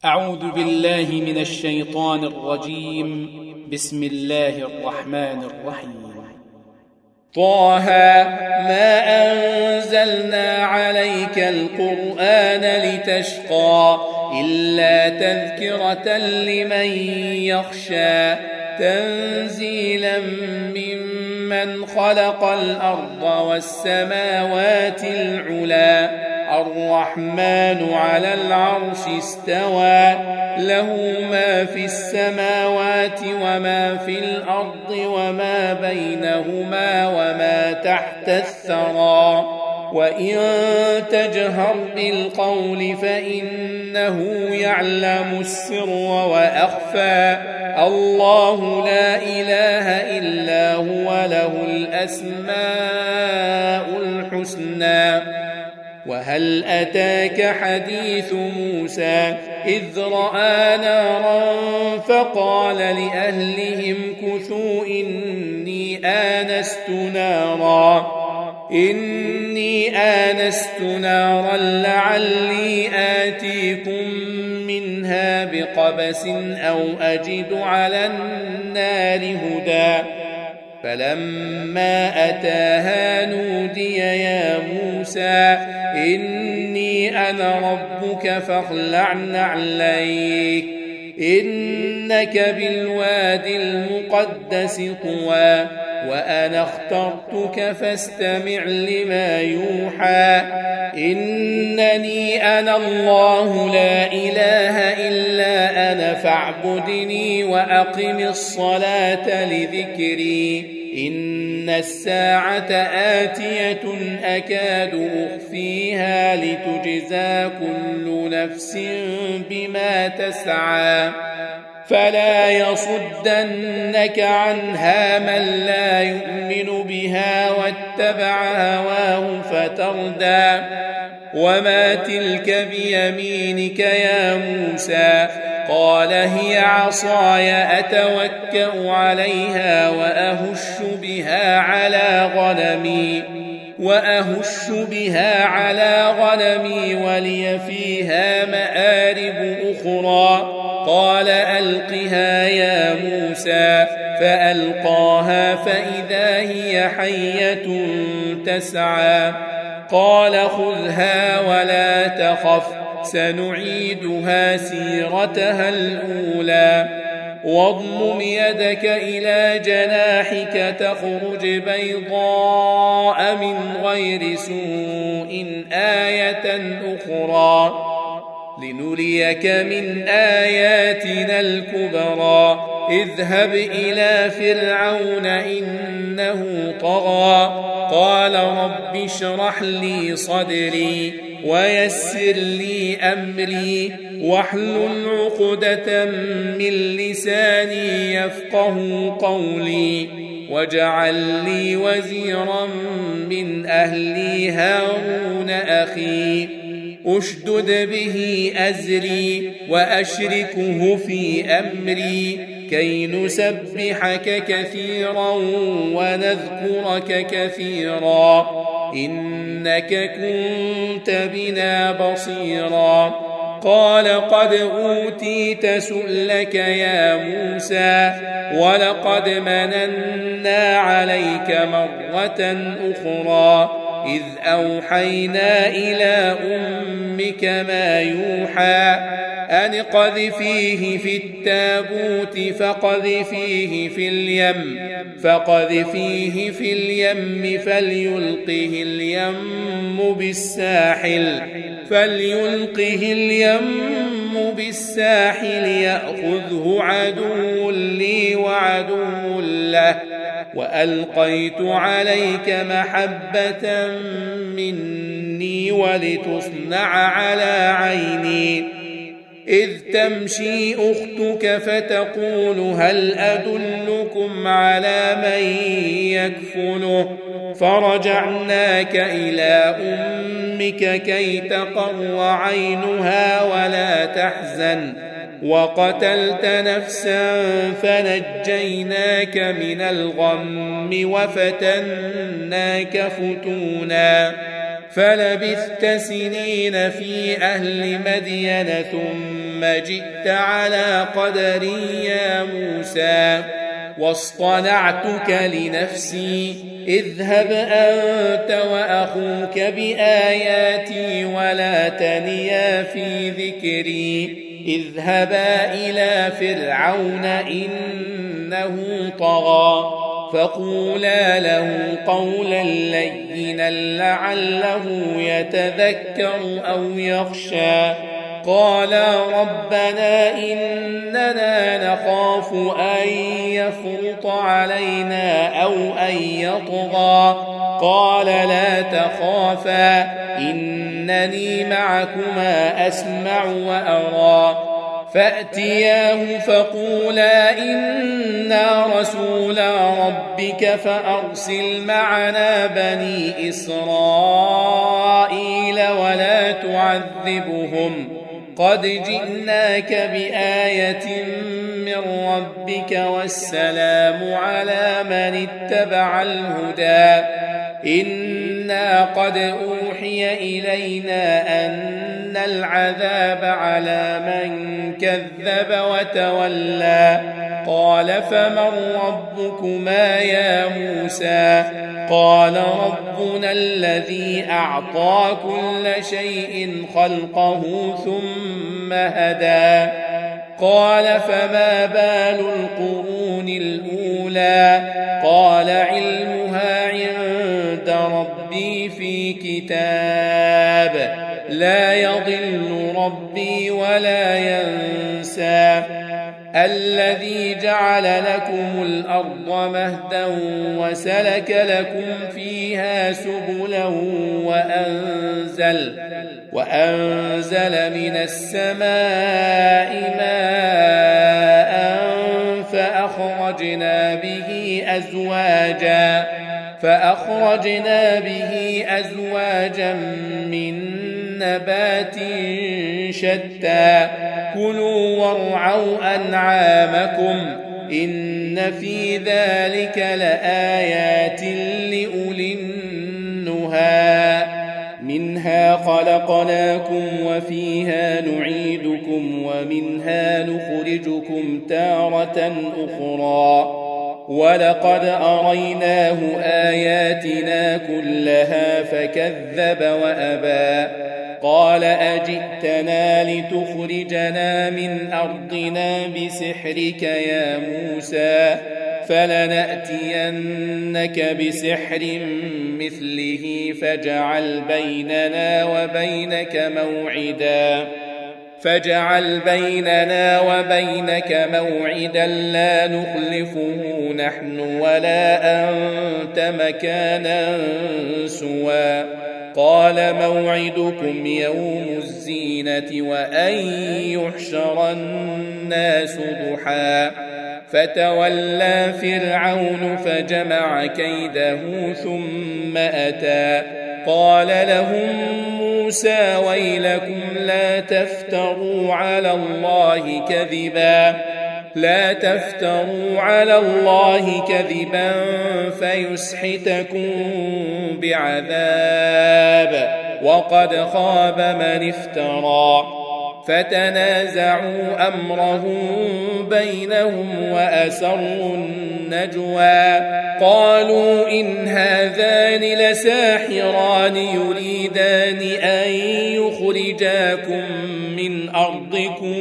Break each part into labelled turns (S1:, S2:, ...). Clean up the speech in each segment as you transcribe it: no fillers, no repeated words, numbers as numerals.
S1: أعوذ بالله من الشيطان الرجيم. بسم الله الرحمن الرحيم. طه ما أنزلنا عليك القرآن لتشقى إلا تذكرة لمن يخشى تنزيلا ممن خلق الأرض والسماوات العلى الرحمن على العرش استوى له ما في السماوات وما في الأرض وما بينهما وما تحت الثرى وإن تجهر بالقول فإنه يعلم السر وأخفى الله لا إله إلا هو له الأسماء الحسنى. وهل أتاك حديث موسى إذ رأى نارا فقال لأهلهم كثوا إني آنست نارا لعلي آتيكم منها بقبس أو أجد على النار هدى فلما أتاها نودي يا موسى إني أنا ربك فاخلع نعليك إنك بالوادي المقدس طوى وأنا اخترتك فاستمع لما يوحى إنني أنا الله لا إله إلا أنا فاعبدني وأقم الصلاة لذكري إن الساعة آتية أكاد أخفيها لتجزى كل نفس بما تسعى فلا يصدنك عنها من لا يؤمن بها واتبع هواه فتردى وما تلك بيمينك يا موسى قال هي عصاي أتوكأ عليها وأهش بها على غنمي ولي فيها مآرب أخرى قال ألقها يا موسى فألقاها فإذا هي حية تسعى قال خذها ولا تخف سنعيدها سيرتها الأولى واضمم يدك إلى جناحك تخرج بيضاء من غير سوء آية أخرى لنريك من آياتنا الكبرى اذهب إلى فرعون إنه طغى قال رب اشرح لي صدري ويسر لي أمري واحلل عقدة من لساني يفقه قولي واجعل لي وزيرا من أهلي هارون أخي أشدد به أزري وأشركه في أمري كي نسبحك كثيرا ونذكرك كثيرا إنك كنت بنا بصيرا قال قد أوتيت سؤلك يا موسى ولقد مننا عليك مرة أخرى إذ أوحينا إلى أمك ما يوحى أن اقذفيه في التابوت فقذفيه في اليم فليلقه اليم بالساحل يأخذه عدو لي وعدو له وألقيت عليك محبة مني ولتصنع على عيني إذ تمشي أختك فتقول هل أدلكم على من يكفله فرجعناك إلى أمك كي تقر عينها ولا تحزن وقتلت نفسا فنجيناك من الغم وفتناك فتونا فلبثت سنين في أهل مدين ثم ثم جئت على قدري يا موسى واصطنعتك لنفسي اذهب أنت وأخوك بآياتي ولا تنيا في ذكري اذهبا إلى فرعون إنه طغى فقولا له قولا لينا لعله يتذكر أو يخشى قالا ربنا إننا نخاف أن يفرط علينا أو أن يطغى قال لا تخافا إنني معكما أسمع وأرى فأتياه فقولا إنا رسولا ربك فأرسل معنا بني إسرائيل ولا تعذبهم قد جئناك بآية من ربك والسلام على من اتبع الهدى إنا قد أوحي إلينا أن العذاب على من كذب وتولى قال فمن ربكما يا موسى قال ربنا الذي أعطى كل شيء خلقه ثم هدى قال فما بال القرون الأولى قال علمها عند ربي في كتاب لا يضل ربي ولا ينسى الذي جعل لكم الأرض مهدا وسلك لكم فيها سبلا وأنزل من السماء ماء فأخرجنا به أزواجا من نبات شتى كلوا وارعوا أنعامكم إن في ذلك لآيات لأولي النهى منها خلقناكم وفيها نعيدكم ومنها نخرجكم تارة أخرى ولقد أريناه آياتنا كلها فكذب وأبى قال أجئتنا لتخرجنا من أرضنا بسحرك يا موسى فلنأتينك بسحر مثله فاجعل بيننا وبينك موعدا لا نخلفه نحن ولا أنت مكانا سوى قال موعدكم يوم الزينة وأن يحشر الناس ضحى فتولى فرعون فجمع كيده ثم أتى قال لهم موسى ويلكم لا تفتروا على الله كذبا فيسحتكم بعذاب وقد خاب من افترى فتنازعوا أمرهم بينهم وأسروا النجوى قالوا إن هذان لساحران يريدان أن يخرجاكم من أرضكم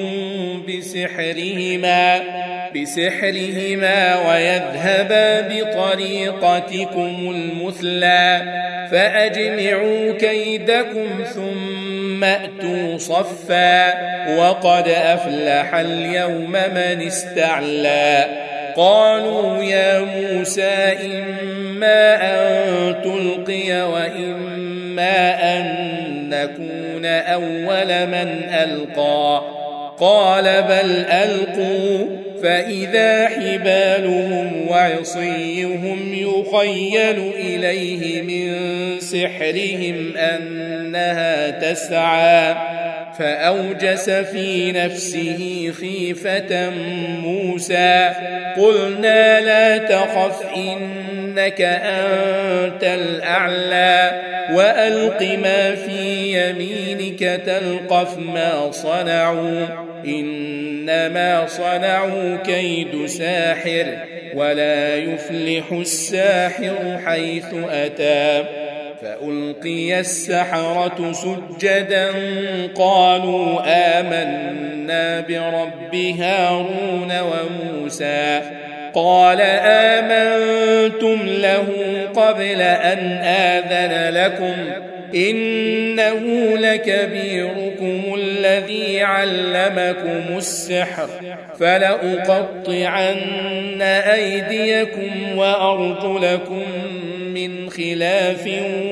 S1: بسحرهما ويذهبا بطريقتكم المثلى فأجمعوا كيدكم ثم أتوا صفا وقد أفلح اليوم من استعلى قالوا يا موسى إما أن تلقي وإما أن نكون أول من ألقى قال بل ألقوا فإذا حبالهم وعصيهم يخيل إليه من سحرهم أنها تسعى فأوجس في نفسه خيفة موسى قلنا لا تخف إنك أنت الأعلى وألق ما في يمينك تلقف ما صنعوا إنما صنعوا كيد ساحر ولا يفلح الساحر حيث أتى. فألقي السحرة سجدا قالوا آمنا برب هارون وموسى. قال آمنتم له قبل أن آذن لكم إنه لكبيركم الذي علمكم السحر فلأقطعن أيديكم وأرجلكم من خلاف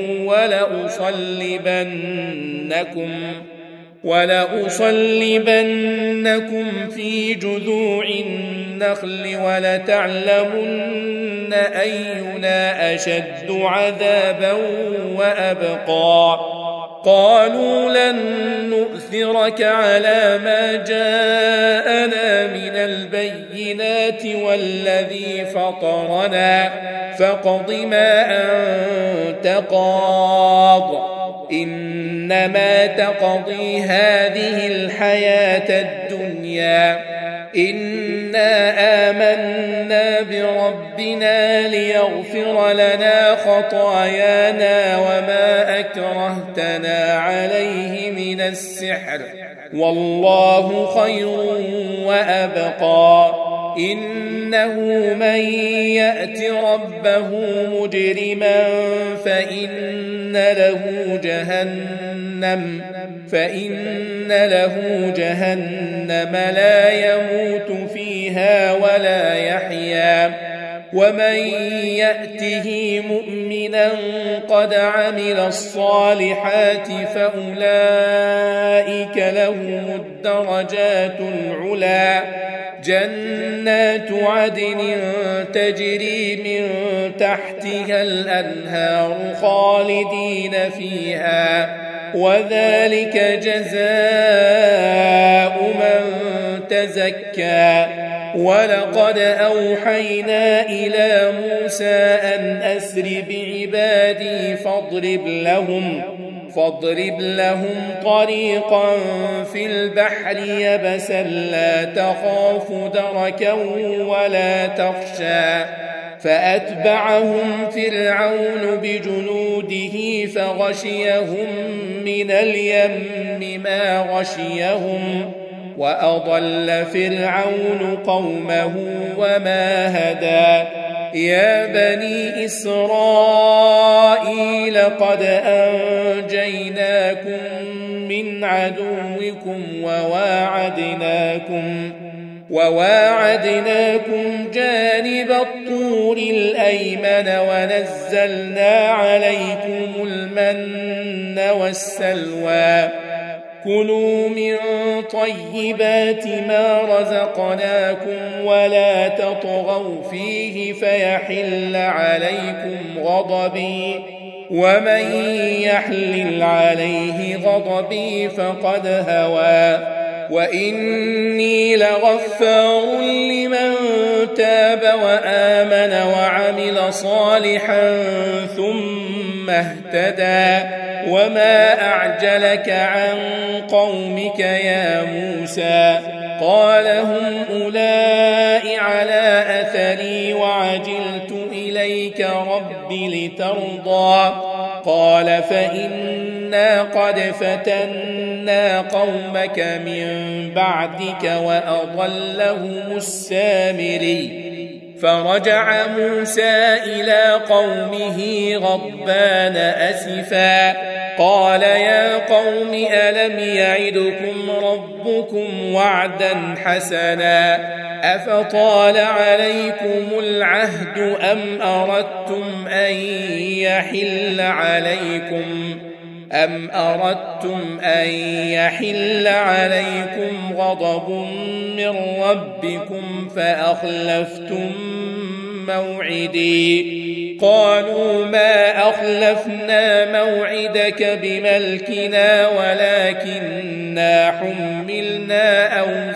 S1: ولأصلبنكم في جذوع النخل ولتعلمن أينا أشد عذابا وأبقى. قالوا لن نؤثرك على ما جاءنا من البينات والذي فطرنا فاقض ما أنت قاض إنما تقضي هذه الحياة الدنيا إنا آمنا بربنا ليغفر لنا خطايانا وما أكرهتنا عليه من السحر والله خير وأبقى. إنه من يأت ربه مجرما فإن له جهنم لا يموت فيها ولا يحيا. ومن يأته مؤمنا قد عمل الصالحات فأولئك لهم الدرجات العلى جنات عدن تجري من تحتها الأنهار خالدين فيها وذلك جزاء من تزكى. ولقد أوحينا إلى موسى أن أسر بعبادي فاضرب لهم طريقا في البحر يبسا لا تخاف دركا ولا تخشى. فأتبعهم فرعون بجنوده فغشيهم من اليم ما غشيهم وأضل فرعون قومه وما هدى. يا بني إسرائيل قد أنجيناكم من عدوكم وواعدناكم جانب الطور الأيمن ونزلنا عليكم المن والسلوى. كلوا من طيبات ما رزقناكم ولا تطغوا فيه فيحل عليكم غضبي ومن يحلل عليه غضبي فقد هوى. وإني لغفار لمن تاب وآمن وعمل صالحا ثم اهتدى. وما أعجلك عن قومك يا موسى؟ قال هم أولئك على أثري وعجلت إليك رب لترضى. قال فإنا قد فتنا قومك من بعدك وأضلهم السامري. فرجع موسى إلى قومه غضبان أسفا قال يا قوم ألم يعدكم ربكم وعدا حسنا أفطال عليكم العهد أم أردتم أن يحل عليكم غضب من ربكم فأخلفتم موعدي. قالوا ما أخلفنا موعدك بملكنا ولكننا حملنا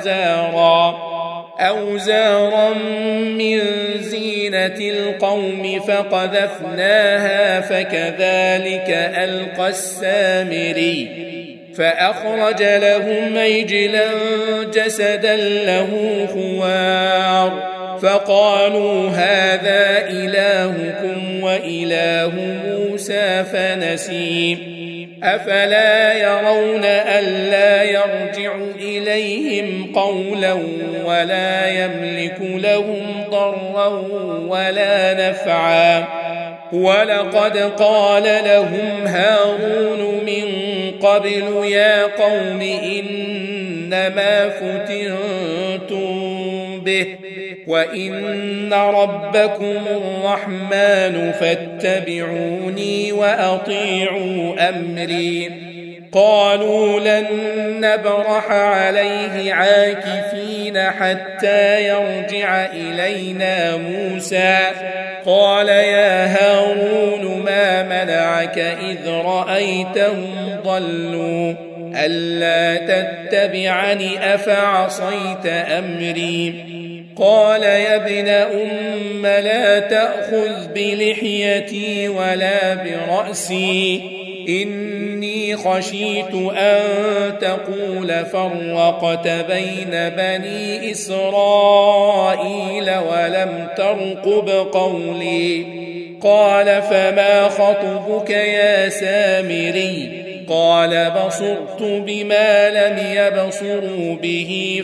S1: أوزارا من زينة القوم فقذفناها فكذلك ألقى السامري. فأخرج لهم عجلا جسدا له خوار فقالوا هذا إلهكم وإله موسى فنسي أفلا يرون ألا يرجع إليهم قولا ولا يملك لهم ضرا ولا نفعا ولقد قال لهم هارون من قبل يا قوم إنما فتنتم به وإن ربكم الرحمن فاتبعوني وأطيعوا أمري قالوا لن نبرح عليه عاكفين حتى يرجع إلينا موسى قال يا هارون ما منعك إذ رأيتهم ضلوا ألا تتبعني أفعصيت أمري قال يا ابن أم لا تأخذ بلحيتي ولا برأسي إني خشيت أن تقول فرقت بين بني إسرائيل ولم ترقب قولي قال فما خطبك يا سامري قال بصرت بما لم يبصروا به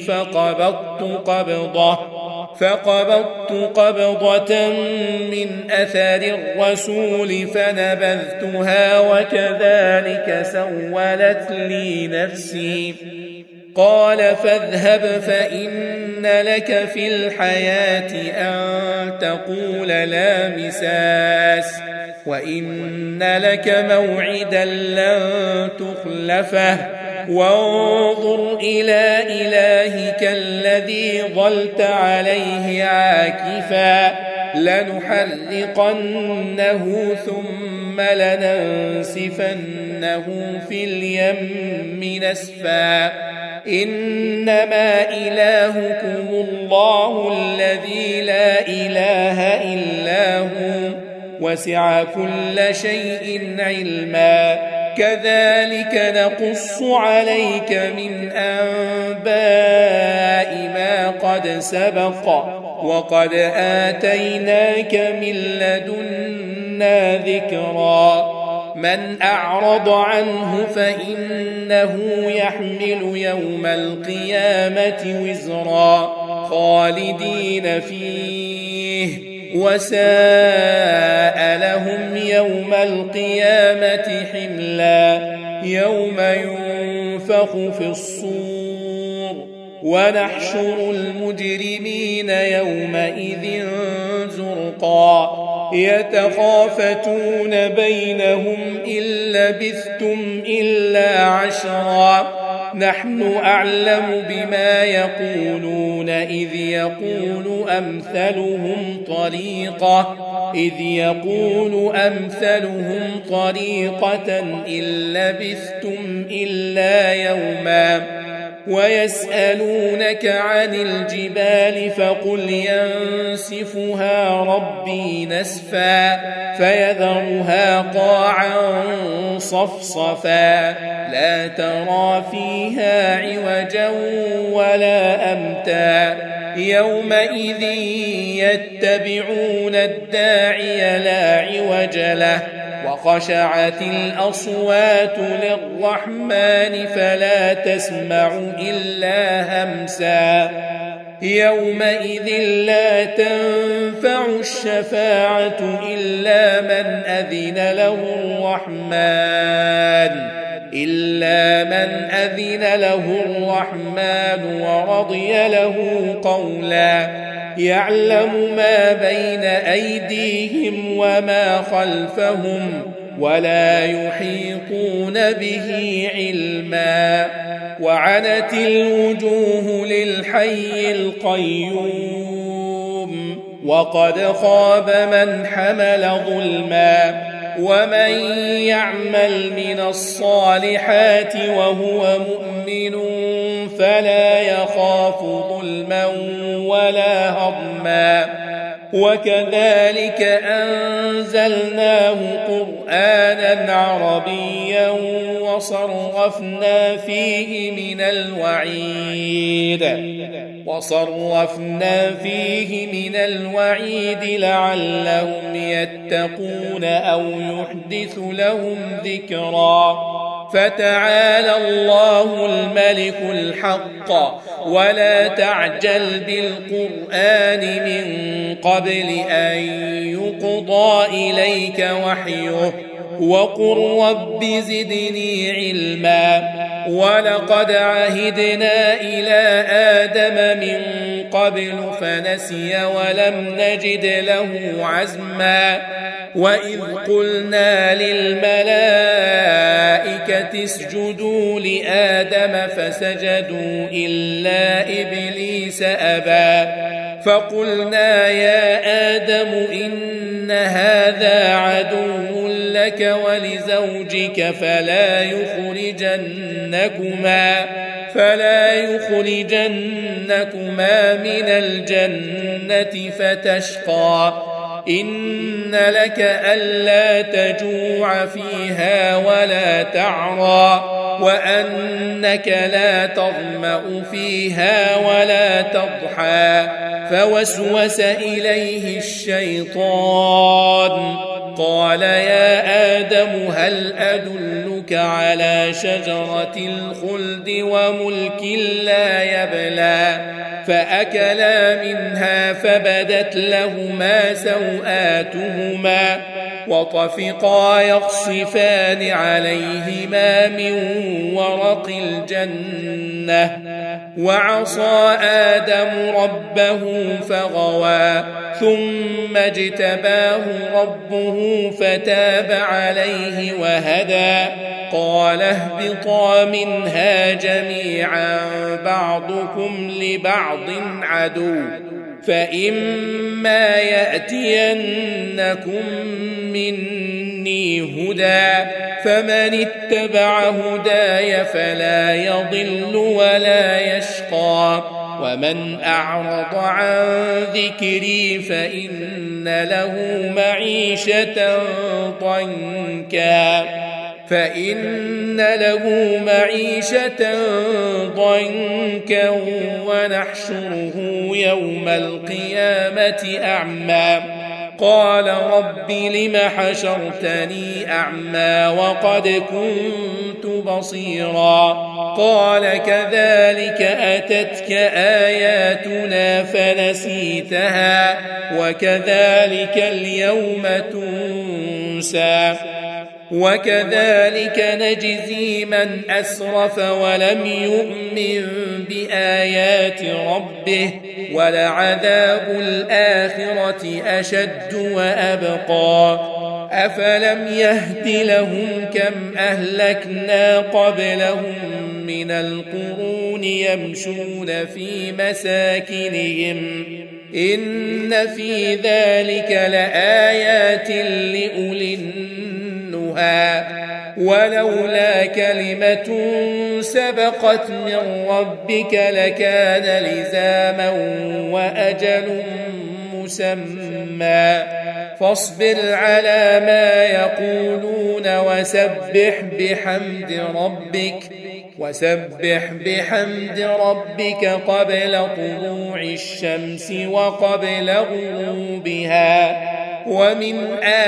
S1: فقبضت قبضة من أثر الرسول فنبذتها وكذلك سولت لي نفسي قال فاذهب فإن لك في الحياة أن تقول لا مساس وإن لك موعدا لن تخلفه وانظر إلى إلهك الذي ظلت عليه عاكفا لنحرقنه ثم لننسفنه في اليم نسفا إنما إلهكم الله الذي لا إله إلا هو وسع كل شيء علما كذلك نقص عليك من أنباء ما قد سبق وقد آتيناك من لدنا ذكرا من أعرض عنه فإنه يحمل يوم القيامة وزرا خالدين فيه وساء لهم يوم القيامة حملا يوم ينفخ في الصور ونحشر المجرمين يومئذ زرقا يتخافتون بينهم إن لبثتم إلا عشرا نحن أعلم بما يقولون إذ يقول أمثلهم طريقة إن لبثتم إلا يوما ويسألونك عن الجبال فقل ينسفها ربي نسفا فيذرها قاعا صفصفا لا ترى فيها عوجا ولا أمتا يومئذ يتبعون الداعي لا عوج له وخشعت الأصوات للرحمن فلا تسمع إلا همسا يومئذ لا تنفع الشفاعة إلا من أذن له الرحمن ورضي له قولا يعلم ما بين أيديهم وما خلفهم ولا يحيطون به علما وعنت الوجوه للحي القيوم وقد خاب من حمل ظلما ومن يعمل من الصالحات وهو مؤمن فلا يخاف ظلما ولا هضما وكذلك أنزلناه قرآنا عربيا وصرفنا فيه من الوعيد لعلهم يتقون أو يحدث لهم ذكرا. فتعالى الله الملك الحق ولا تعجل بالقرآن من قبل أن يقضى إليك وحيه وقل رب زدني علما. ولقد عهدنا إلى آدم من قبل فنسي ولم نجد له عزما. وإذ قلنا للملائكة اسجدوا لآدم فسجدوا إلا إبليس أبى. فقلنا يا آدم إن هذا عدو لك ولزوجك فلا يخرجنكما من الجنة فتشقى. إن لك ألا تجوع فيها ولا تعرى وأنك لا تظمأ فيها ولا تضحى. فوسوس إليه الشيطان قال يا آدم هل أدلك على شجرة الخلد وملك لا يبلى. فأكلا منها فبدت لهما سوآتهما وطفقا يخصفان عليهما من ورق الجنة. وعصى آدم ربه فغوى ثم اجتباه ربه فتاب عليه وهدى. قال اهبطا منها جميعا بعضكم لبعض عدو فإما يأتينكم مني هدى فمن اتبع هداي فلا يضل ولا يشقى. ومن أعرض عن ذكري فإن له معيشة ضنكا ونحشره يوم القيامة أعمى. قال رب لم حشرتني أعمى وقد كنت بصيرا. قال كذلك أتتك آياتنا فنسيتها وكذلك اليوم تنسى. وكذلك نجزي من أسرف ولم يؤمن بآيات ربه ولعذاب الآخرة أشد وأبقى. أفلم يهد لهم كم أهلكنا قبلهم من القرون يمشون في مساكنهم إن في ذلك لآيات لأولي النهى. ولولا كلمة سبقت من ربك لكان لزاما وأجل مسمى. فاصبر على ما يقولون وسبح بحمد ربك قبل طلوع الشمس وقبل غروبها ومن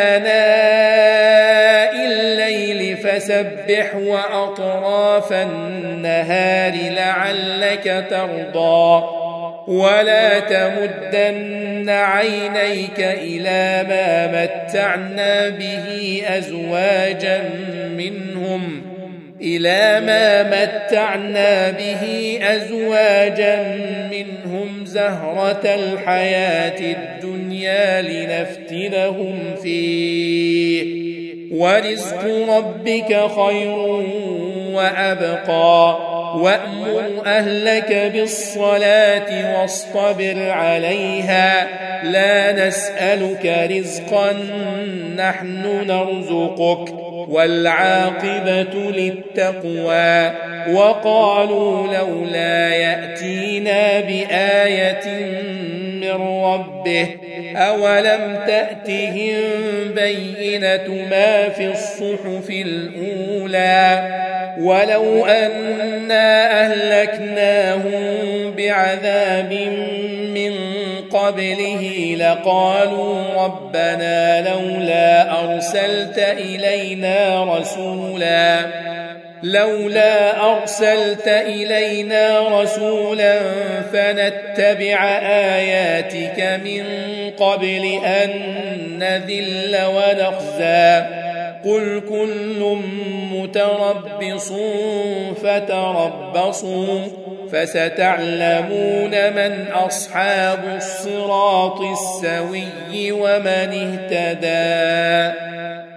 S1: آناء الليل فسبح وأطراف النهار لعلك ترضى. ولا تمدن عينيك إلى ما متعنا به أزواجا منهم زهرة الحياة الدنيا لنفتنهم فيه ورزق ربك خير وأبقى. وأمر أهلك بالصلاة واصطبر عليها لا نسألك رزقا نحن نرزقك والعاقبة للتقوى. وقالوا لولا يأتينا بآية من ربه أولم تأتهم بينة ما في الصحف الأولى ولو أنا أهلكناهم بعذاب من قبله لقالوا ربنا لولا أرسلت إلينا رسولا فنتبع آياتك من قبل أن نذل ونخزى قل كل متربص فتربصوا فستعلمون من أصحاب الصراط السوي ومن اهتدى.